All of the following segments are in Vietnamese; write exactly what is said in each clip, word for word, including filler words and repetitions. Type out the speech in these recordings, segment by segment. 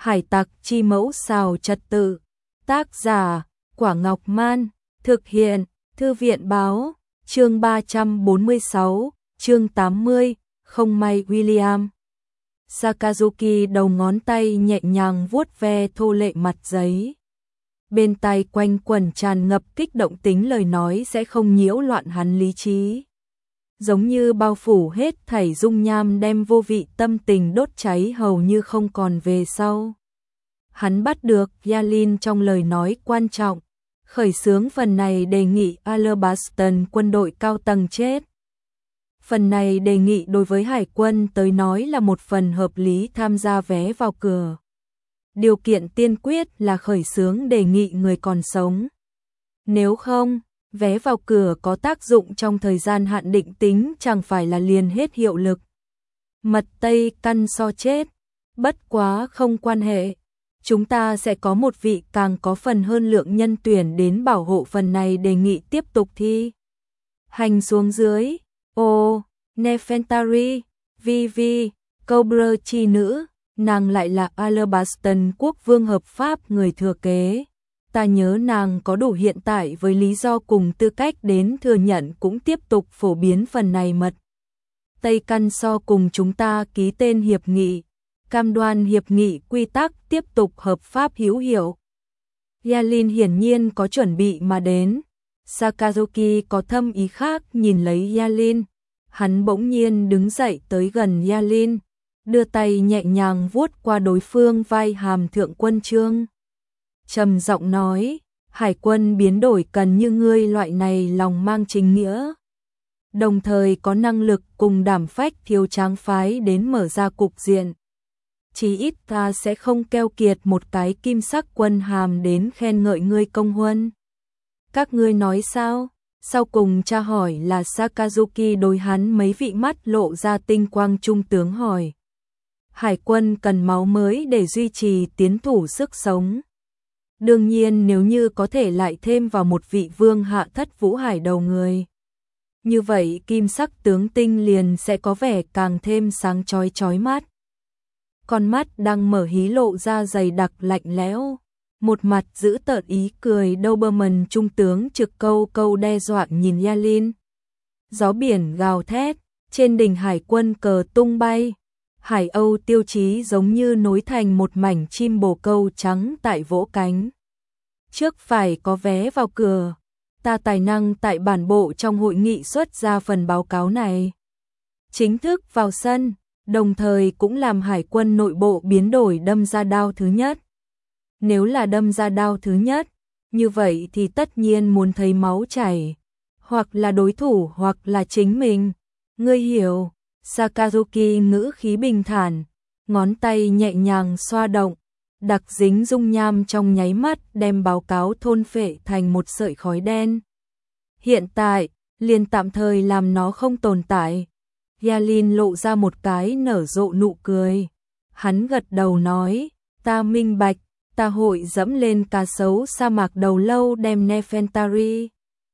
Hải tặc chi mẫu xào trật tự. Tác giả, Quả Ngọc Man. Thực hiện, Thư viện báo. Chương ba trăm bốn mươi sáu, chương tám mươi, không may William. Sakazuki đầu ngón tay nhẹ nhàng vuốt ve thô lệ mặt giấy. Bên tai quanh quẩn tràn ngập kích động tính lời nói sẽ không nhiễu loạn hắn lý trí. Giống như bao phủ hết thảy dung nham đem vô vị tâm tình đốt cháy hầu như không còn về sau. Hắn bắt được Yalin trong lời nói quan trọng, khởi xướng phần này đề nghị Alabaston quân đội cao tầng chết. Phần này đề nghị đối với hải quân tới nói là một phần hợp lý tham gia vé vào cửa. Điều kiện tiên quyết là khởi xướng đề nghị người còn sống. Nếu không, vé vào cửa có tác dụng trong thời gian hạn định tính chẳng phải là liền hết hiệu lực. Mật Tây căn so chết, bất quá không quan hệ. Chúng ta sẽ có một vị càng có phần hơn lượng nhân tuyển đến bảo hộ phần này đề nghị tiếp tục thi hành xuống dưới. Ô, Nefertari, Vivi, Cobra chi nữ, nàng lại là Alabaston quốc vương hợp pháp người thừa kế. Ta nhớ nàng có đủ hiện tại với lý do cùng tư cách đến thừa nhận cũng tiếp tục phổ biến phần này mật Tây căn so cùng chúng ta ký tên hiệp nghị, cam đoan hiệp nghị quy tắc tiếp tục hợp pháp hữu hiệu. Yalin hiển nhiên có chuẩn bị mà đến. Sakazuki có thâm ý khác nhìn lấy Yalin. Hắn bỗng nhiên đứng dậy tới gần Yalin, đưa tay nhẹ nhàng vuốt qua đối phương vai hàm thượng quân chương. Trầm giọng nói, hải quân biến đổi cần như ngươi loại này lòng mang chính nghĩa, đồng thời có năng lực cùng đảm phách thiếu tráng phái đến mở ra cục diện. Chí ít ta sẽ không keo kiệt một cái kim sắc quân hàm đến khen ngợi ngươi công huân. Các ngươi nói sao? Sau cùng tra hỏi là Sakazuki đối hắn mấy vị mắt lộ ra tinh quang trung tướng hỏi. Hải quân cần máu mới để duy trì tiến thủ sức sống. Đương nhiên nếu như có thể lại thêm vào một vị vương hạ thất vũ hải đầu người, như vậy kim sắc tướng tinh liền sẽ có vẻ càng thêm sáng chói chói mắt. Con mắt đang mở hí lộ ra dày đặc lạnh lẽo, một mặt giữ tợn ý cười. Doberman trung tướng trực câu câu đe dọa nhìn Yalin. Gió biển gào thét, trên đỉnh hải quân cờ tung bay. Hải Âu tiêu chí giống như nối thành một mảnh chim bồ câu trắng tại vỗ cánh. Trước phải có vé vào cửa, ta tài năng tại bản bộ trong hội nghị xuất ra phần báo cáo này. Chính thức vào sân, đồng thời cũng làm hải quân nội bộ biến đổi đâm ra đao thứ nhất. Nếu là đâm ra đao thứ nhất, như vậy thì tất nhiên muốn thấy máu chảy, hoặc là đối thủ hoặc là chính mình. Ngươi hiểu. Sakazuki ngữ khí bình thản, ngón tay nhẹ nhàng xoa động, đặc dính dung nham trong nháy mắt đem báo cáo thôn phệ thành một sợi khói đen. Hiện tại, liền tạm thời làm nó không tồn tại. Yalin lộ ra một cái nở rộ nụ cười. Hắn gật đầu nói, ta minh bạch, ta hội dẫm lên cá sấu sa mạc đầu lâu đem Nefertari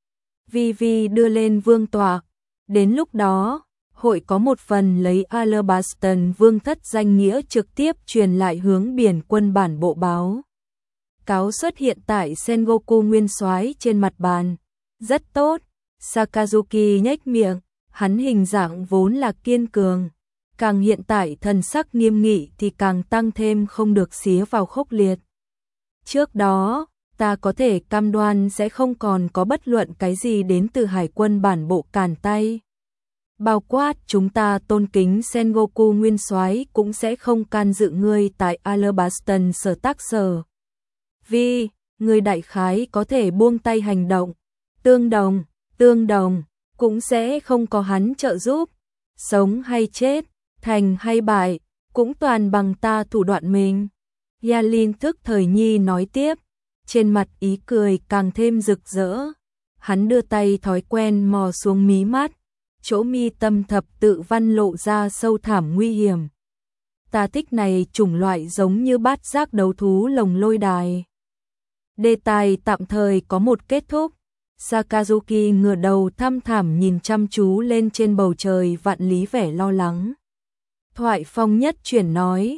Vivi đưa lên vương tọa. Đến lúc đó, hội có một phần lấy Alabaston vương thất danh nghĩa trực tiếp truyền lại hướng biển quân bản bộ báo. Cáo xuất hiện tại Sengoku nguyên soái trên mặt bàn. Rất tốt. Sakazuki nhếch miệng, hắn hình dạng vốn là kiên cường, càng hiện tại thần sắc nghiêm nghị thì càng tăng thêm không được xía vào khốc liệt. Trước đó, ta có thể cam đoan sẽ không còn có bất luận cái gì đến từ hải quân bản bộ cản tay. Bao quát chúng ta tôn kính Sengoku nguyên soái cũng sẽ không can dự ngươi tại Alabaston sở tác sở. Vì, ngươi đại khái có thể buông tay hành động. Tương đồng, tương đồng, cũng sẽ không có hắn trợ giúp. Sống hay chết, thành hay bại, cũng toàn bằng ta thủ đoạn mình. Yalin thức thời nhi nói tiếp, trên mặt ý cười càng thêm rực rỡ. Hắn đưa tay thói quen mò xuống mí mắt, chỗ mi tâm thập tự văn lộ ra sâu thẳm nguy hiểm. Ta thích này chủng loại giống như bát giác đấu thú lồng lôi đài. Đề tài tạm thời có một kết thúc. Sakazuki ngửa đầu thăm thẳm nhìn chăm chú lên trên bầu trời vạn lý vẻ lo lắng. Thoại phong nhất chuyển nói,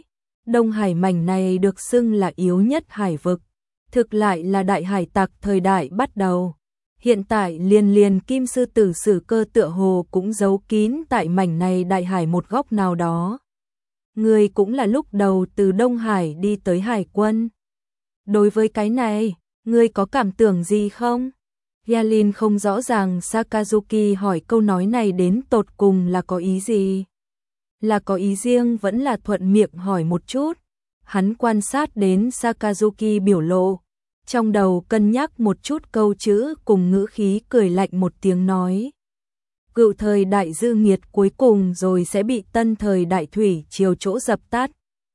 Đông Hải mảnh này được xưng là yếu nhất hải vực, thực lại là đại hải tặc thời đại bắt đầu. Hiện tại liền liền Kim Sư Tử Sử Cơ tựa hồ cũng giấu kín tại mảnh này đại hải một góc nào đó. Người cũng là lúc đầu từ Đông Hải đi tới hải quân. Đối với cái này, ngươi có cảm tưởng gì không? Yalin không rõ ràng Sakazuki hỏi câu nói này đến tột cùng là có ý gì. Là có ý riêng vẫn là thuận miệng hỏi một chút. Hắn quan sát đến Sakazuki biểu lộ, trong đầu cân nhắc một chút câu chữ cùng ngữ khí cười lạnh một tiếng nói. Cựu thời đại dư nghiệt cuối cùng rồi sẽ bị tân thời đại thủy triều chỗ dập tắt.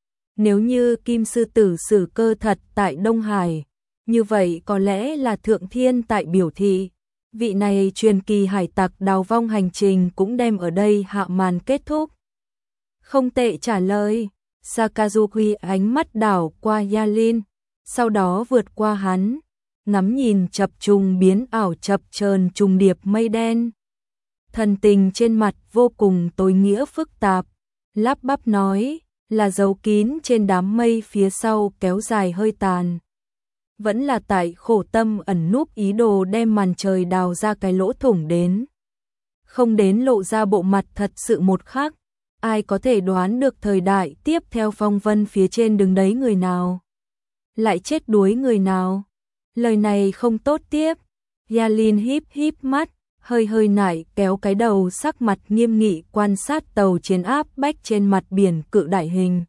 Nếu như Kim Sư Tử Sử Cơ thật tại Đông Hải, như vậy có lẽ là Thượng Thiên tại biểu thị. Vị này truyền kỳ hải tặc đào vong hành trình cũng đem ở đây hạ màn kết thúc. Không tệ trả lời, Sakazuki ánh mắt đảo qua Yalin, sau đó vượt qua hắn, ngắm nhìn chập trùng biến ảo chập chờn trùng điệp mây đen. Thần tình trên mặt vô cùng tối nghĩa phức tạp, lắp bắp nói, là giấu kín trên đám mây phía sau kéo dài hơi tàn. Vẫn là tại khổ tâm ẩn núp ý đồ đem màn trời đào ra cái lỗ thủng đến. Không đến lộ ra bộ mặt thật sự một khắc, ai có thể đoán được thời đại tiếp theo phong vân phía trên đứng đấy người nào. Lại chết đuối người nào. Lời này không tốt tiếp. Yalin híp híp mắt, hơi hơi nải kéo cái đầu sắc mặt nghiêm nghị quan sát tàu chiến áp bách trên mặt biển cự đại hình.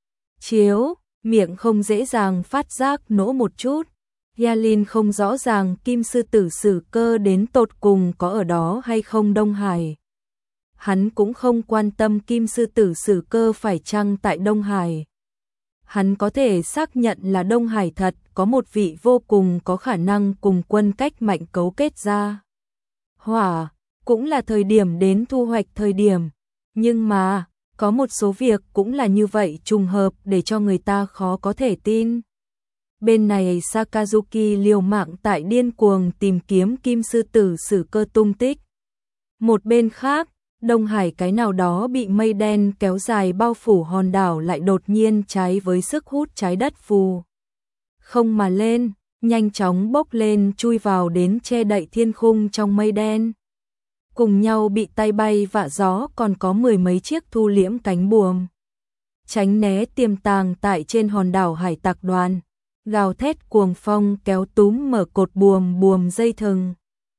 Chiếu, miệng không dễ dàng phát giác nỗ một chút. Yalin không rõ ràng Kim Sư Tử Sử Cơ đến tột cùng có ở đó hay không Đông Hải. Hắn cũng không quan tâm Kim Sư Tử Sử Cơ phải chăng tại Đông Hải. Hắn có thể xác nhận là Đông Hải thật có một vị vô cùng có khả năng cùng quân cách mạnh cấu kết ra. Hỏa, cũng là thời điểm đến thu hoạch thời điểm. Nhưng mà, có một số việc cũng là như vậy trùng hợp để cho người ta khó có thể tin. Bên này Sakazuki liều mạng tại điên cuồng tìm kiếm Kim Sư Tử Sử Cơ tung tích. Một bên khác, Đông Hải cái nào đó bị mây đen kéo dài bao phủ hòn đảo lại đột nhiên trái với sức hút trái đất phù. Không mà lên, nhanh chóng bốc lên chui vào đến che đậy thiên khung trong mây đen. Cùng nhau bị tay bay vạ gió còn có mười mấy chiếc thu liễm cánh buồm. Tránh né tiềm tàng tại trên hòn đảo hải tặc đoàn. Gào thét cuồng phong kéo túm mở cột buồm buồm dây thừng.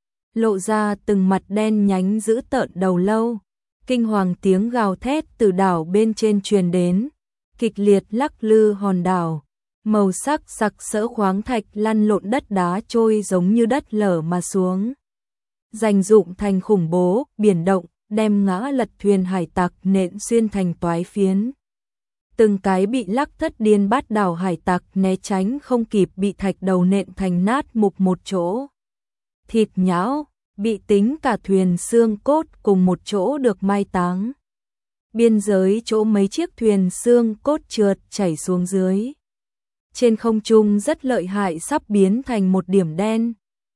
Lộ ra từng mặt đen nhánh dữ tợn đầu lâu. Kinh hoàng tiếng gào thét từ đảo bên trên truyền đến. Kịch liệt lắc lư hòn đảo. Màu sắc sặc sỡ khoáng thạch lăn lộn đất đá trôi giống như đất lở mà xuống. Dành dụng thành khủng bố, biển động, đem ngã lật thuyền hải tặc nện xuyên thành toái phiến. Từng cái bị lắc thất điên bát đảo hải tặc né tránh không kịp bị thạch đầu nện thành nát mục một chỗ. Thịt nhão, bị tính cả thuyền xương cốt cùng một chỗ được mai táng. Biên giới chỗ mấy chiếc thuyền xương cốt trượt chảy xuống dưới. Trên không trung rất lợi hại sắp biến thành một điểm đen.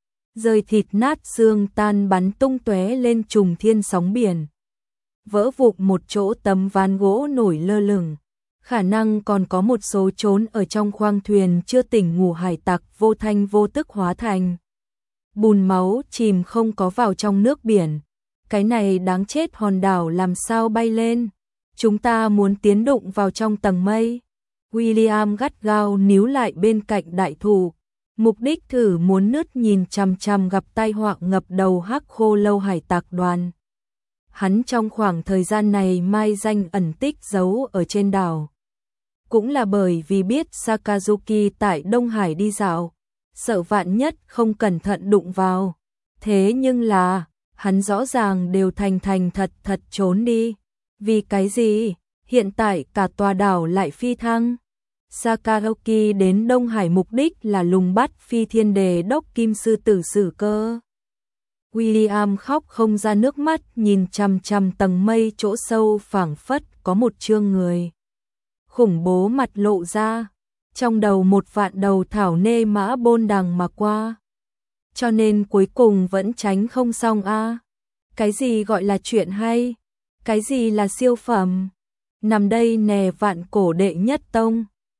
Rơi thịt nát xương tan bắn tung tóe lên trùng thiên sóng biển. Vỡ vụn một chỗ tấm ván gỗ nổi lơ lửng. Khả năng còn có một số trốn ở trong khoang thuyền chưa tỉnh ngủ hải tặc vô thanh vô tức hóa thành bùn máu chìm không có vào trong nước biển. Cái này đáng chết, hòn đảo làm sao bay lên? Chúng ta muốn tiến đụng vào trong tầng mây. William gắt gao níu lại bên cạnh đại thủ, mục đích thử muốn nứt nhìn chằm chằm gặp tai họa ngập đầu hắc khô lâu hải tặc đoàn. Hắn trong khoảng thời gian này mai danh ẩn tích giấu ở trên đảo. Cũng là bởi vì biết Sakazuki tại Đông Hải đi dạo, sợ vạn nhất không cẩn thận đụng vào. Thế nhưng là, hắn rõ ràng đều thành thành thật thật trốn đi. Vì cái gì? Hiện tại cả tòa đảo lại phi thăng. Sakazuki đến Đông Hải mục đích là lùng bắt Phi Thiên Đề Đốc Kim Sư Tử Sử Cơ. William khóc không ra nước mắt, nhìn chằm chằm tầng mây chỗ sâu phảng phất có một chương người khủng bố mặt lộ ra, trong đầu một vạn đầu thảo nê mã bôn đằng mà qua. Cho nên cuối cùng vẫn tránh không xong a. À. Cái gì gọi là chuyện hay? Cái gì là siêu phẩm? nằm đây nè vạn cổ đệ nhất tông.